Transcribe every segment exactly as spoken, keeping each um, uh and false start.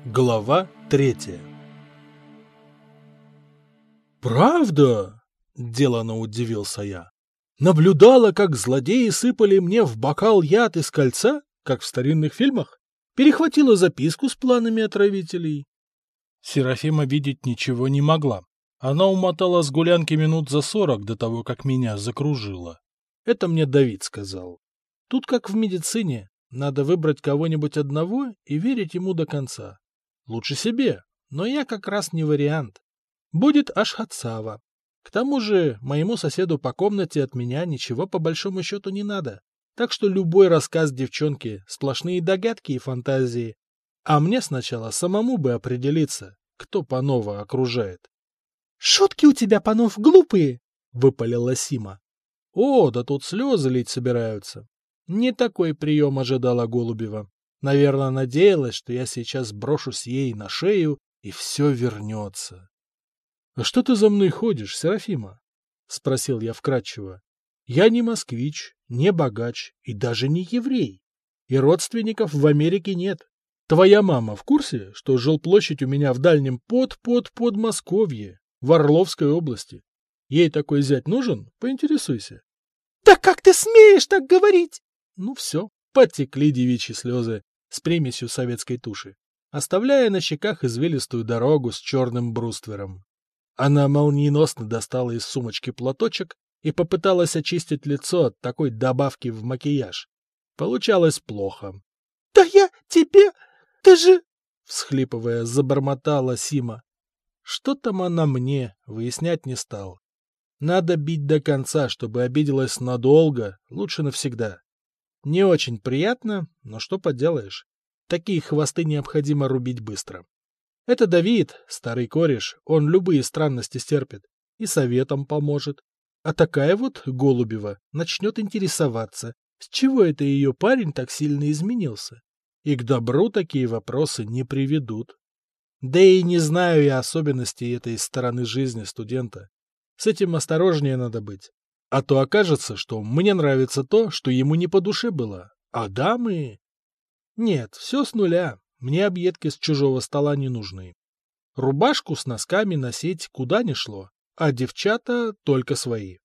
Глава третья. «Правда?» — делано удивился я. «Наблюдала, как злодеи сыпали мне в бокал яд из кольца, как в старинных фильмах? Перехватила записку с планами отравителей?» Серафима видеть ничего не могла. Она умотала с гулянки минут за сорок до того, как меня закружило. Это мне Давид сказал. Тут как в медицине. Надо выбрать кого-нибудь одного и верить ему до конца. Лучше себе, но я как раз не вариант. Будет Ашхатсава. К тому же моему соседу по комнате от меня ничего по большому счету не надо. Так что любой рассказ девчонки — сплошные догадки и фантазии. А мне сначала самому бы определиться, кто Панова окружает. — Шутки у тебя, Панов, глупые! — выпалила Сима. — О, да тут слезы лить собираются. Не такой прием ожидала Голубева. Наверное, надеялась, что я сейчас брошусь ей на шею, и все вернется. — А что ты за мной ходишь, Серафима? — спросил я вкратчиво. — Я не москвич, не богач и даже не еврей. И родственников в Америке нет. Твоя мама в курсе, что жилплощадь у меня в дальнем под-под-подмосковье, в Орловской области? Ей такой зять нужен? Поинтересуйся. — Да как ты смеешь так говорить? Ну все, потекли девичьи слезы с примесью советской туши, оставляя на щеках извилистую дорогу с черным бруствером. Она молниеносно достала из сумочки платочек и попыталась очистить лицо от такой добавки в макияж. Получалось плохо. — Да я тебе... Ты же... — всхлипывая, забормотала Сима. Что там она мне, выяснять не стал. Надо бить до конца, чтобы обиделась надолго, лучше навсегда. Не очень приятно, но что поделаешь. Такие хвосты необходимо рубить быстро. Это Давид, старый кореш, он любые странности стерпит и советом поможет. А такая вот Голубева начнет интересоваться, с чего это ее парень так сильно изменился. И к добру такие вопросы не приведут. Да и не знаю я особенностей этой стороны жизни студента. С этим осторожнее надо быть. А то окажется, что мне нравится то, что ему не по душе было. А дамы... Нет, все с нуля. Мне объедки с чужого стола не нужны. Рубашку с носками носить куда ни шло, а девчата только свои.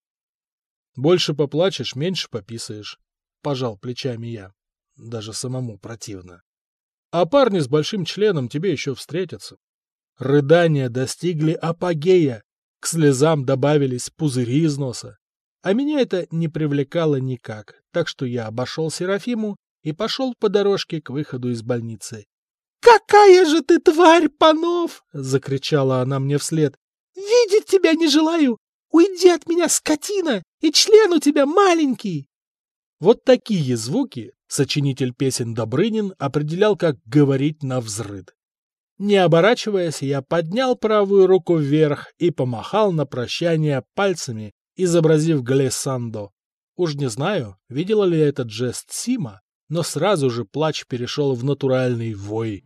Больше поплачешь, меньше пописаешь. Пожал плечами я. Даже самому противно. А парни с большим членом тебе еще встретятся. Рыдания достигли апогея. К слезам добавились пузыри из носа. А меня это не привлекало никак, так что я обошел Серафиму и пошел по дорожке к выходу из больницы. — Какая же ты тварь, Панов! — закричала она мне вслед. — Видеть тебя не желаю! Уйди от меня, скотина, и член у тебя маленький! Вот такие звуки сочинитель песен Добрынин определял как говорить навзрыд. Не оборачиваясь, я поднял правую руку вверх и помахал на прощание пальцами, изобразив глиссандо. Уж не знаю, видела ли этот жест Сима, но сразу же плач перешел в натуральный вой.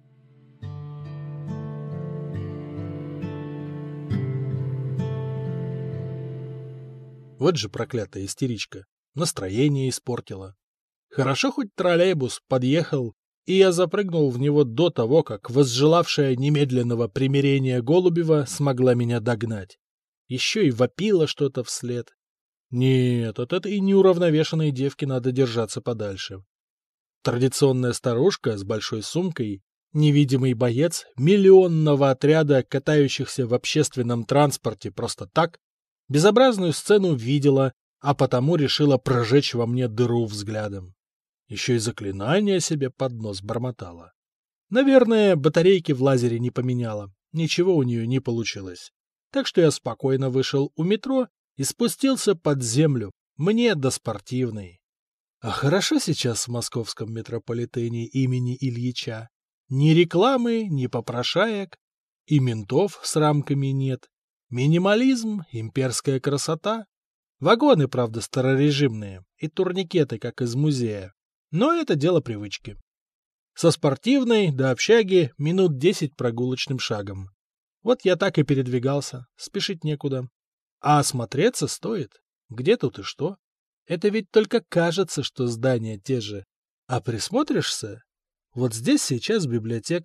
Вот же проклятая истеричка. Настроение испортила. Хорошо хоть троллейбус подъехал, и я запрыгнул в него до того, как возжелавшая немедленного примирения Голубева смогла меня догнать. Еще и вопила что-то вслед. Нет, от этой неуравновешенной девки надо держаться подальше. Традиционная старушка с большой сумкой, невидимый боец миллионного отряда, катающихся в общественном транспорте просто так, безобразную сцену видела, а потому решила прожечь во мне дыру взглядом. Еще и заклинание себе под нос бормотала. Наверное, батарейки в лазере не поменяла, ничего у нее не получилось. Так что я спокойно вышел у метро и спустился под землю, мне до спортивной. А хорошо сейчас в московском метрополитене имени Ильича. Ни рекламы, ни попрошаек, и ментов с рамками нет. Минимализм, имперская красота. Вагоны, правда, старорежимные, и турникеты, как из музея. Но это дело привычки. Со спортивной до общаги минут десять прогулочным шагом. Вот я так и передвигался, спешить некуда. А осмотреться стоит. Где тут и что? Это ведь только кажется, что здания те же. А присмотришься? Вот здесь сейчас библиотека,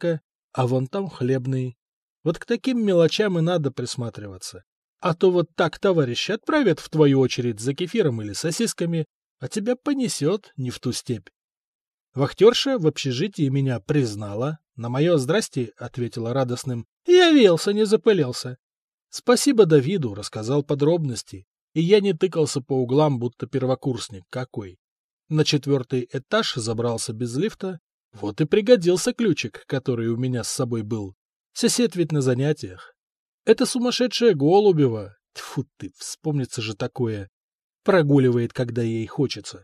А вон там хлебный. Вот к таким мелочам и надо присматриваться. А то вот так товарищи отправят в твою очередь за кефиром или сосисками, а тебя понесет не в ту степь. Вахтерша в общежитии меня признала, на мое «здрасте» ответила радостным «явился, не запылился». Спасибо Давиду, рассказал подробности, и я не тыкался по углам, будто первокурсник какой. На четвертый этаж забрался без лифта, вот и пригодился ключик, который у меня с собой был. Сосед ведь на занятиях. Это сумасшедшая Голубева, тьфу ты, вспомнится же такое, прогуливает, когда ей хочется.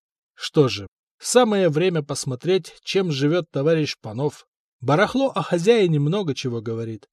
Что же, самое время посмотреть, чем живет товарищ Панов. Барахло о хозяине много чего говорит.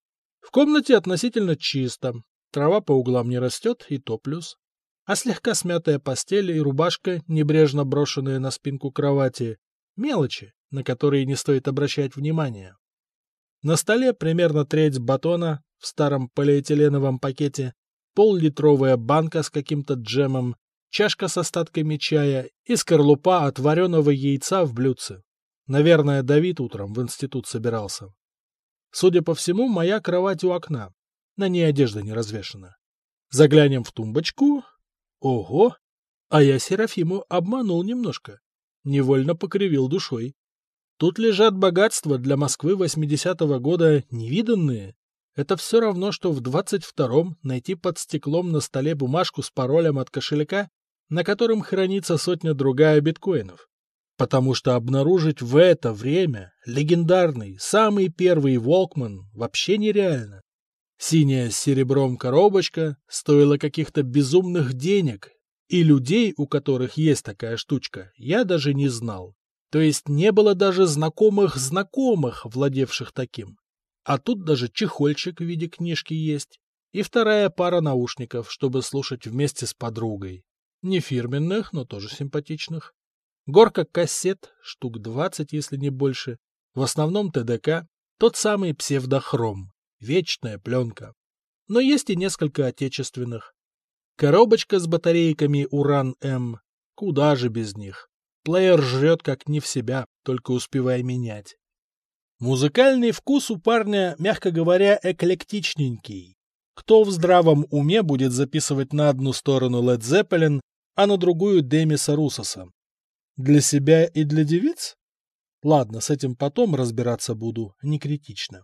В комнате относительно чисто, трава по углам не растет, и то плюс. А слегка смятая постель и рубашка, небрежно брошенная на спинку кровати, мелочи, на которые не стоит обращать внимания. На столе примерно треть батона в старом полиэтиленовом пакете, пол-литровая банка с каким-то джемом, чашка с остатками чая и скорлупа от вареного яйца в блюдце. Наверное, Давид утром в институт собирался. Судя по всему, моя кровать у окна. На ней одежда не развешана. Заглянем в тумбочку. Ого! А я Серафиму обманул немножко. Невольно покривил душой. Тут лежат богатства для Москвы восьмидесятого года невиданные. Это все равно, что в двадцать втором найти под стеклом на столе бумажку с паролем от кошелька, на котором хранится сотня-другая биткоинов. Потому что обнаружить в это время легендарный, самый первый Волкман вообще нереально. Синяя с серебром коробочка стоила каких-то безумных денег, и людей, у которых есть такая штучка, я даже не знал. То есть не было даже знакомых знакомых, владевших таким. А тут даже чехольчик в виде книжки есть. И вторая пара наушников, чтобы слушать вместе с подругой. Не фирменных, но тоже симпатичных. Горка кассет, штук двадцать, если не больше. В основном ТДК, тот самый псевдохром. Вечная пленка. Но есть и несколько отечественных. Коробочка с батарейками Уран-М. Куда же без них? Плеер жрет как не в себя, только успевай менять. Музыкальный вкус у парня, мягко говоря, эклектичненький. Кто в здравом уме будет записывать на одну сторону Led Zeppelin, а на другую Демиса Русоса? Для себя и для девиц? Ладно, с этим потом разбираться буду, не критично.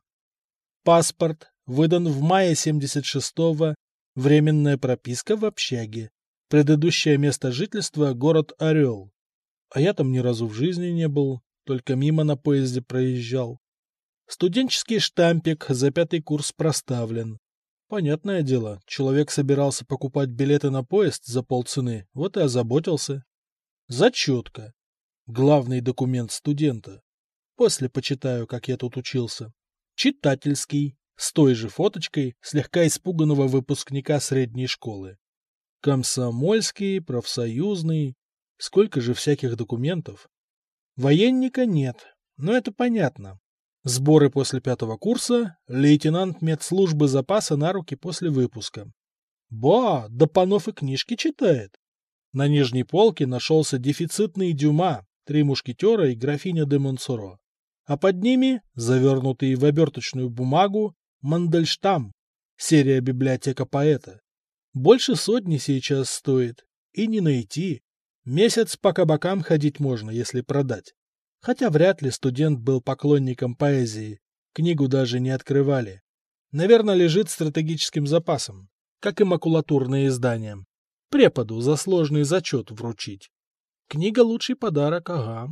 Паспорт выдан в мае семьдесят шестого, временная прописка в общаге. Предыдущее место жительства — город Орел. А я там ни разу в жизни не был, только мимо на поезде проезжал. Студенческий штампик за пятый курс проставлен. Понятное дело, человек собирался покупать билеты на поезд за полцены, вот и озаботился. Зачетка. Главный документ студента. После почитаю, как я тут учился. Читательский, с той же фоточкой слегка испуганного выпускника средней школы. Комсомольский, профсоюзный. Сколько же всяких документов. Военника нет, но это понятно. Сборы после пятого курса, лейтенант медслужбы запаса на руки после выпуска. Ба, да Панов и книжки читает. На нижней полке нашелся дефицитный Дюма, три мушкетера и графиня де Монсоро. А под ними, завернутый в оберточную бумагу, Мандельштам, серия библиотека поэта. Больше сотни сейчас стоит, и не найти. Месяц по кабакам ходить можно, если продать. Хотя вряд ли студент был поклонником поэзии, книгу даже не открывали. Наверное, лежит стратегическим запасом, как и макулатурные издания. Преподу за сложный зачет вручить. Книга — лучший подарок, ага.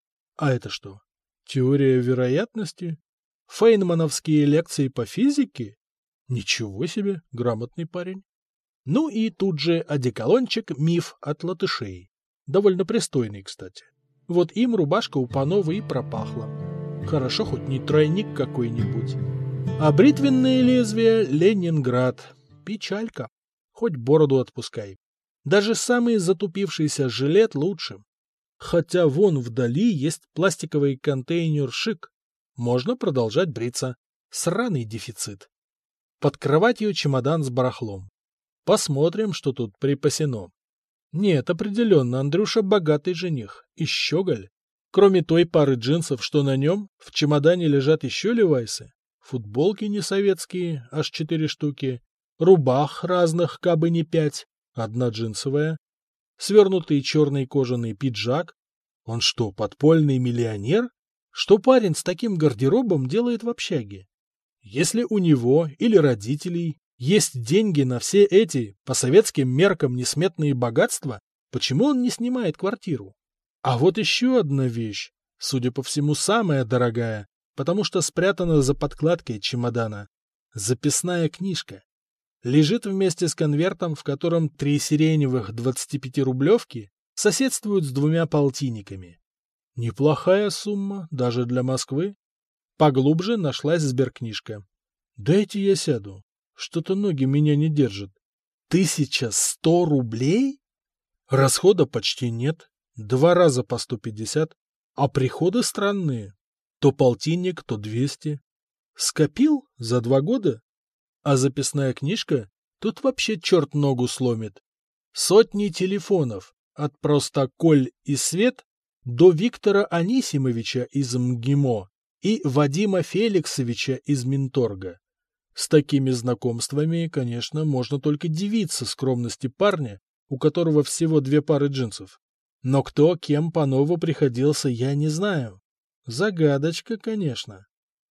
А это что? Теория вероятности? Фейнмановские лекции по физике? Ничего себе, грамотный парень. Ну и тут же одеколончик «Миф» от латышей. Довольно пристойный, кстати. Вот им рубашка у Панова и пропахла. Хорошо, хоть не тройник какой-нибудь. А бритвенные лезвия — Ленинград. Печалька. Хоть бороду отпускай. Даже самый затупившийся жилет лучше. Хотя вон вдали есть пластиковый контейнер «Шик». Можно продолжать бриться. Сраный дефицит. Под кроватью чемодан с барахлом. Посмотрим, что тут припасено. Нет, определенно, Андрюша богатый жених. И щеголь. Кроме той пары джинсов, что на нем, в чемодане лежат еще левайсы. Футболки не советские, аж четыре штуки. Рубах разных, кабы не пять, одна джинсовая. Свернутый черный кожаный пиджак. Он что, подпольный миллионер? Что парень с таким гардеробом делает в общаге? Если у него или родителей есть деньги на все эти, по советским меркам, несметные богатства, почему он не снимает квартиру? А вот еще одна вещь, судя по всему, самая дорогая, потому что спрятана за подкладкой чемодана. Записная книжка. Лежит вместе с конвертом, в котором три сиреневых двадцатипятирублевки соседствуют с двумя полтинниками. Неплохая сумма, даже для Москвы. Поглубже нашлась сберкнижка. Дайте я сяду. Что-то ноги меня не держат. Тысяча сто рублей? Расхода почти нет. Два раза по сто пятьдесят. А приходы странные. То полтинник, то двести. Скопил за два года? А записная книжка? Тут вообще черт ногу сломит. Сотни телефонов. От просто Коль и Свет до Виктора Анисимовича из МГИМО и Вадима Феликсовича из Минторга. С такими знакомствами, конечно, можно только дивиться скромности парня, у которого всего две пары джинсов. Но кто кем по-нову приходился, я не знаю. Загадочка, конечно.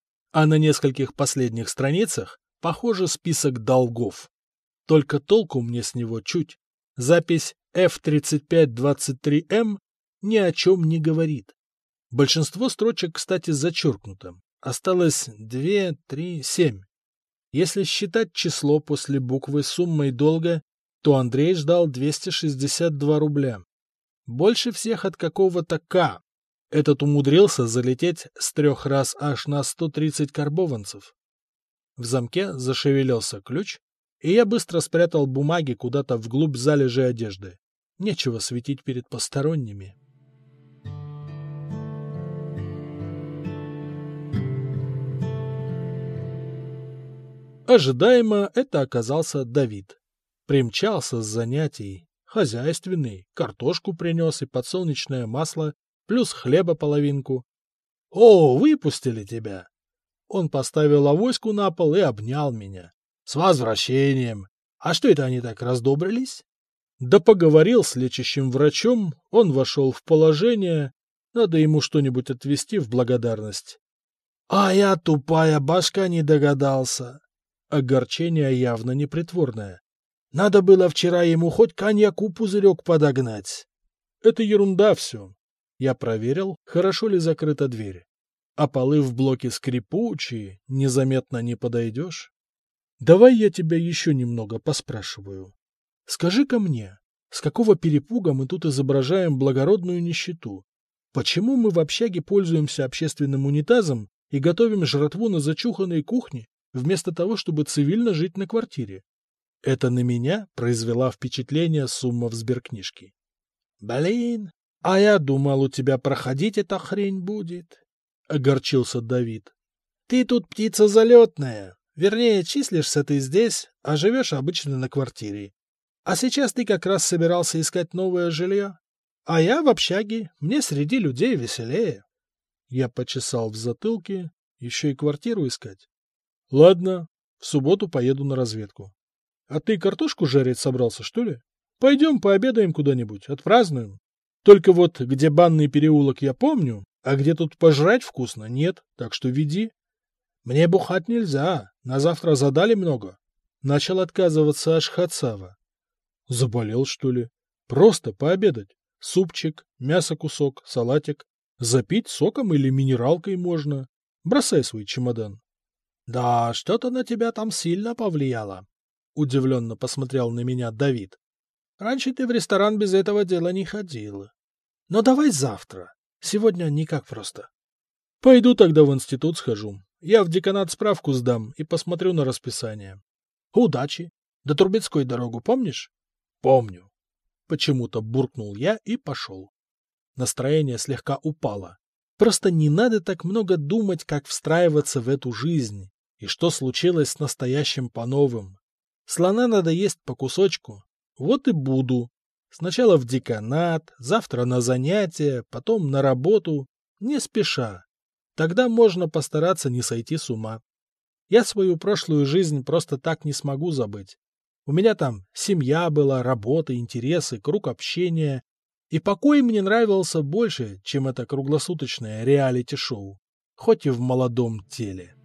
А на нескольких последних страницах, похоже, список долгов. Только толку мне с него чуть. Запись эф тридцать пять двадцать три эм ни о чем не говорит. Большинство строчек, кстати, зачеркнуто. Осталось две, три, семь. Если считать число после буквы суммой долга, то Андрей ждал двести шестьдесят два рубля. Больше всех от какого-то К. Этот умудрился залететь с трех раз аж на сто тридцать карбованцев. В замке зашевелился ключ, и я быстро спрятал бумаги куда-то вглубь залежи одежды. Нечего светить перед посторонними. Ожидаемо это оказался Давид. Примчался с занятий. Хозяйственный, картошку принес и подсолнечное масло, плюс хлеба половинку. — О, выпустили тебя! Он поставил авоську на пол и обнял меня. — С возвращением! А что это они так раздобрились? Да поговорил с лечащим врачом, он вошел в положение, надо ему что-нибудь отвезти в благодарность. — А я, тупая башка, не догадался. Огорчение явно непритворное. Надо было вчера ему хоть коньяку пузырек подогнать. Это ерунда все. Я проверил, хорошо ли закрыта дверь. А полы в блоке скрипучие, незаметно не подойдешь. Давай я тебя еще немного поспрашиваю. Скажи-ка мне, с какого перепуга мы тут изображаем благородную нищету? Почему мы в общаге пользуемся общественным унитазом и готовим жратву на зачуханной кухне, вместо того, чтобы цивильно жить на квартире? Это на меня произвела впечатление сумма в сберкнижке. — Блин, а я думал, у тебя проходить эта хрень будет, — огорчился Давид. — Ты тут птица залетная. Вернее, числишься ты здесь, а живешь обычно на квартире. А сейчас ты как раз собирался искать новое жилье. А я в общаге, мне среди людей веселее. Я почесал в затылке, еще и квартиру искать. Ладно, в субботу поеду на разведку. А ты картошку жарить собрался, что ли? Пойдем пообедаем куда-нибудь, отпразднуем. Только вот где банный переулок я помню, а где тут пожрать вкусно нет, так что веди. Мне бухать нельзя, на завтра задали много. Начал отказываться Ашхатсава. Заболел, что ли? Просто пообедать. Супчик, мясо-кусок, салатик. Запить соком или минералкой можно. Бросай свой чемодан. Да, что-то на тебя там сильно повлияло. Удивленно посмотрел на меня Давид. Раньше ты в ресторан без этого дела не ходил. Но давай завтра. Сегодня никак просто. Пойду тогда в институт схожу. Я в деканат справку сдам и посмотрю на расписание. Удачи. До Трубецкой дорогу помнишь? Помню. Почему-то буркнул я и пошел. Настроение слегка упало. Просто не надо так много думать, как встраиваться в эту жизнь и что случилось с настоящим по-новым. Слона надо есть по кусочку. Вот и буду. Сначала в деканат, завтра на занятия, потом на работу, не спеша. Тогда можно постараться не сойти с ума. Я свою прошлую жизнь просто так не смогу забыть. У меня там семья была, работа, интересы, круг общения. И покой мне нравился больше, чем это круглосуточное реалити-шоу, хоть и в молодом теле.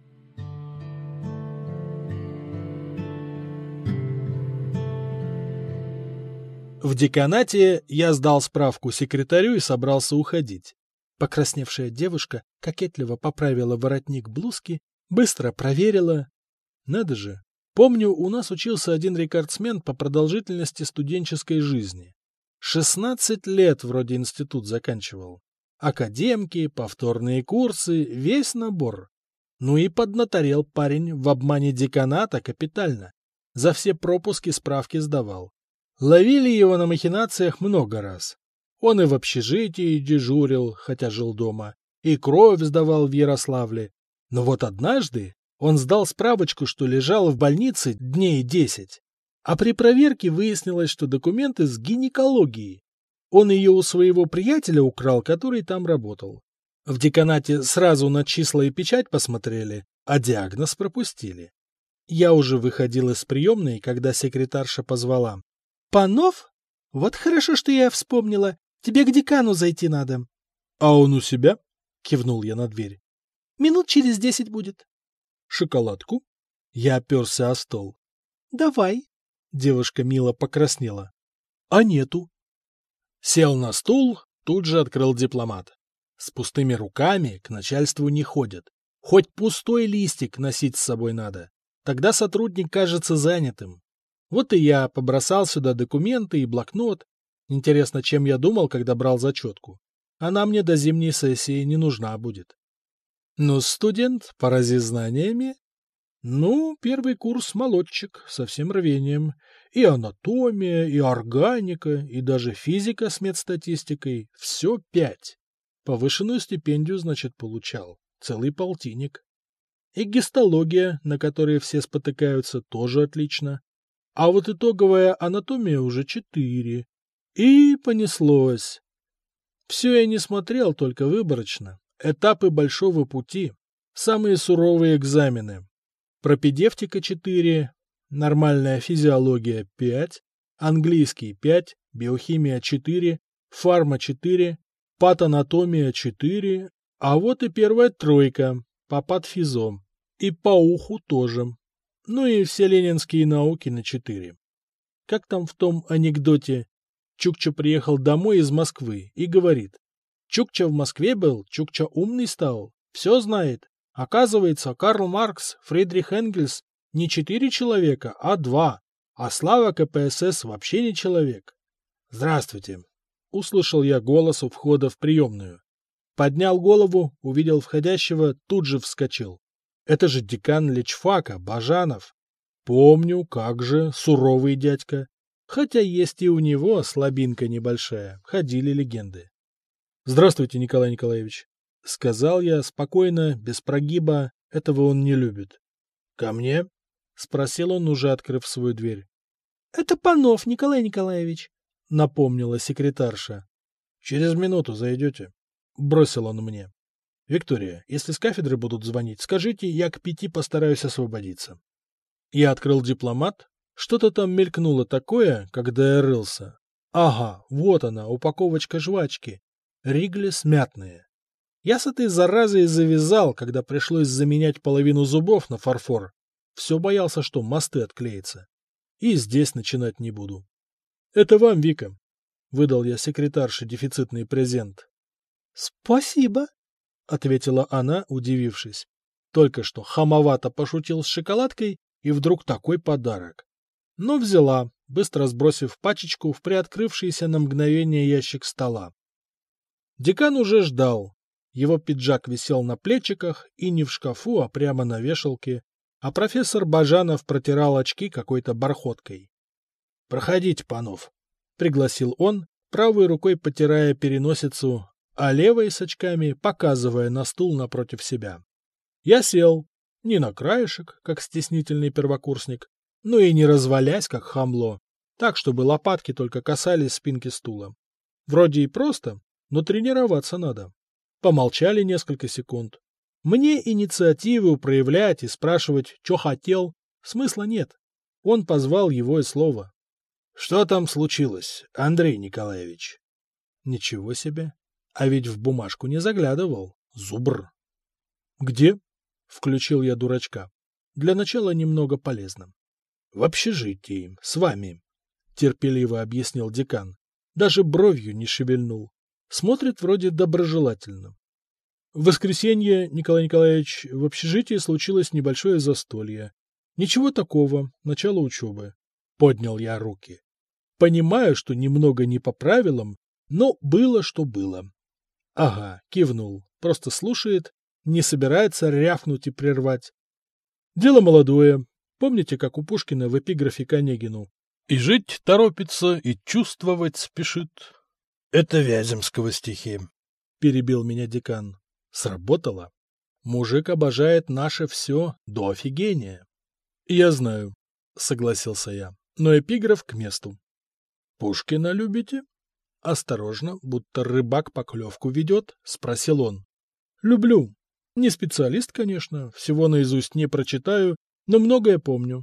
В деканате я сдал справку секретарю и собрался уходить. Покрасневшая девушка кокетливо поправила воротник блузки, быстро проверила. Надо же, помню, у нас учился один рекордсмен по продолжительности студенческой жизни. шестнадцать лет вроде институт заканчивал. Академки, повторные курсы, весь набор. Ну и поднаторел парень в обмане деканата капитально. За все пропуски справки сдавал. Ловили его на махинациях много раз. Он и в общежитии дежурил, хотя жил дома, и кровь сдавал в Ярославле. Но вот однажды он сдал справочку, что лежал в больнице дней десять. А при проверке выяснилось, что документы с гинекологии. Он ее у своего приятеля украл, который там работал. В деканате сразу на числа и печать посмотрели, а диагноз пропустили. Я уже выходил из приемной, когда секретарша позвала. «Панов? Вот хорошо, что я вспомнила. Тебе к декану зайти надо». «А он у себя?» — кивнул я на дверь. «Минут через десять будет». «Шоколадку?» Я оперся о стол. «Давай». Девушка мило покраснела. «А нету». Сел на стул, тут же открыл дипломат. С пустыми руками к начальству не ходят. Хоть пустой листик носить с собой надо. Тогда сотрудник кажется занятым. Вот и я побросал сюда документы и блокнот. Интересно, чем я думал, когда брал зачетку. Она мне до зимней сессии не нужна будет. Ну, студент, порази знаниями. Ну, первый курс молодчик, со всем рвением. И анатомия, и органика, и даже физика с медстатистикой. Все пять. Повышенную стипендию, значит, получал. Целый полтинник. И гистология, на которой все спотыкаются, тоже отлично. А вот итоговая анатомия уже четыре. И понеслось. Все я не смотрел, только выборочно. Этапы большого пути. Самые суровые экзамены. Пропедевтика четыре, нормальная физиология пять, английский пять, биохимия четыре, фарма четыре, патанатомия четыре, а вот и первая тройка по патфизо. И по уху тоже. Ну и все ленинские науки на четыре. Как там в том анекдоте? Чукча приехал домой из Москвы и говорит. Чукча в Москве был, Чукча умный стал, все знает. Оказывается, Карл Маркс, Фридрих Энгельс не четыре человека, а два. А Слава ка пэ эс эс вообще не человек. «Здравствуйте!» — услышал я голос у входа в приемную. Поднял голову, увидел входящего, тут же вскочил. Это же декан личфака, Бажанов. Помню, как же, суровый дядька. Хотя есть и у него слабинка небольшая, ходили легенды. «Здравствуйте, Николай Николаевич», — сказал я спокойно, без прогиба, этого он не любит. «Ко мне?» — спросил он, уже открыв свою дверь. «Это Панов, Николай Николаевич», — напомнила секретарша. «Через минуту зайдете», — бросил он мне. «Виктория, если с кафедры будут звонить, скажите, я к пяти постараюсь освободиться». Я открыл дипломат. Что-то там мелькнуло такое, когда я рылся. Ага, вот она, упаковочка жвачки. Риглес мятные. Я с этой заразой завязал, когда пришлось заменять половину зубов на фарфор. Все боялся, что мосты отклеятся. И здесь начинать не буду. «Это вам, Вика», — выдал я секретарше дефицитный презент. «Спасибо», — ответила она, удивившись. Только что хамовато пошутил с шоколадкой, и вдруг такой подарок. Но взяла, быстро сбросив пачечку в приоткрывшийся на мгновение ящик стола. Декан уже ждал. Его пиджак висел на плечиках и не в шкафу, а прямо на вешалке, а профессор Бажанов протирал очки какой-то бархоткой. «Проходите, Панов», — пригласил он, правой рукой потирая переносицу, а левой с очками показывая на стул напротив себя. Я сел, не на краешек, как стеснительный первокурсник, но и не развалясь, как хамло, так, чтобы лопатки только касались спинки стула. Вроде и просто, но тренироваться надо. Помолчали несколько секунд. Мне инициативу проявлять и спрашивать, что хотел, смысла нет. Он позвал его и слово. — Что там случилось, Андрей Николаевич? — Ничего себе. А ведь в бумажку не заглядывал. Зубр. — Где? — включил я дурачка. Для начала немного полезно. — В общежитии, с вами, — терпеливо объяснил декан. Даже бровью не шевельнул. Смотрит вроде доброжелательно. В воскресенье, Николай Николаевич, в общежитии случилось небольшое застолье. Ничего такого, начало учебы. Поднял я руки. Понимаю, что немного не по правилам, но было, что было. Ага, кивнул, просто слушает, не собирается рявкнуть и прервать. Дело молодое. Помните, как у Пушкина в эпиграфе к Онегину? И жить торопится, и чувствовать спешит. Это Вяземского стихи, перебил меня декан. Сработало. Мужик обожает наше все до офигения. Я знаю, согласился я, но эпиграф к месту. Пушкина любите? Осторожно, будто рыбак поклевку ведет, спросил он. Люблю. Не специалист, конечно, всего наизусть не прочитаю, но многое помню.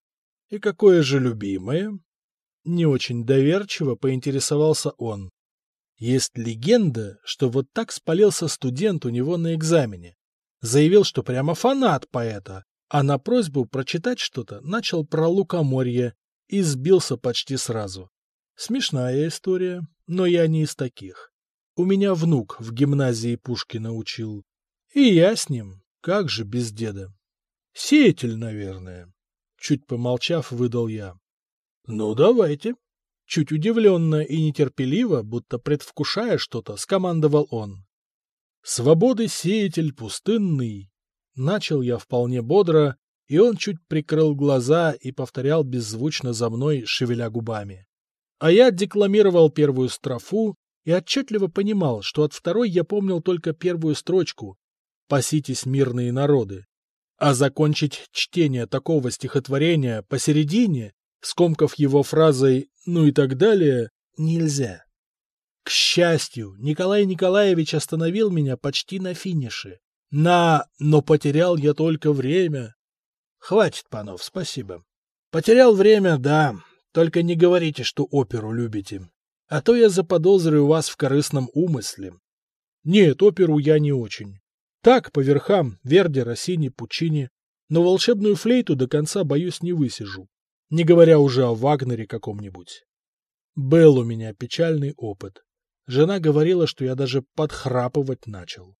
И какое же любимое? Не очень доверчиво поинтересовался он. Есть легенда, что вот так спалился студент у него на экзамене. Заявил, что прямо фанат поэта, а на просьбу прочитать что-то начал про лукоморье и сбился почти сразу. Смешная история, но я не из таких. У меня внук в гимназии Пушкина учил. И я с ним, как же без деда. Сеятель, наверное. Чуть помолчав, выдал я. Ну, давайте. Чуть удивленно и нетерпеливо, будто предвкушая что-то, скомандовал он. «Свободы сеятель пустынный!» Начал я вполне бодро, и он чуть прикрыл глаза и повторял беззвучно за мной, шевеля губами. А я декламировал первую строфу и отчетливо понимал, что от второй я помнил только первую строчку «Паситесь, мирные народы». А закончить чтение такого стихотворения посередине, скомкав его фразой «ну и так далее», нельзя. К счастью, Николай Николаевич остановил меня почти на финише. На «но потерял я только время». Хватит, панов, спасибо. Потерял время, да, только не говорите, что оперу любите. А то я заподозрю вас в корыстном умысле. Нет, оперу я не очень. Так, по верхам, Верди, Россини, Пуччини, но волшебную флейту до конца, боюсь, не высижу. Не говоря уже о Вагнере каком-нибудь. Был у меня печальный опыт. Жена говорила, что я даже подхрапывать начал.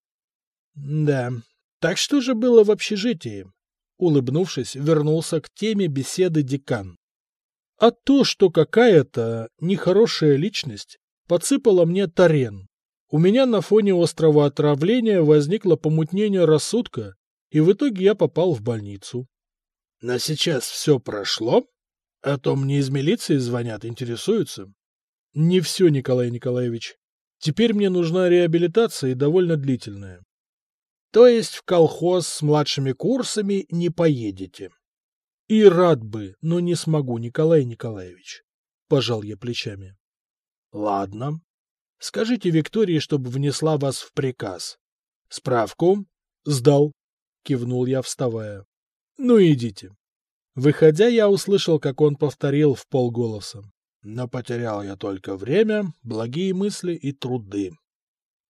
Да, так что же было в общежитии? Улыбнувшись, вернулся к теме беседы декан. А то, что какая-то нехорошая личность подсыпала мне тарен. У меня на фоне острого отравления возникло помутнение рассудка, и в итоге я попал в больницу. Но сейчас все прошло? А то мне из милиции звонят, интересуются. Не все, Николай Николаевич. Теперь мне нужна реабилитация и довольно длительная. То есть в колхоз с младшими курсами не поедете? И рад бы, но не смогу, Николай Николаевич. Пожал я плечами. Ладно. Скажите Виктории, чтобы внесла вас в приказ. Справку? Сдал. Кивнул я, вставая. Ну идите. Выходя, я услышал, как он повторил вполголоса. Но потерял я только время, благие мысли и труды.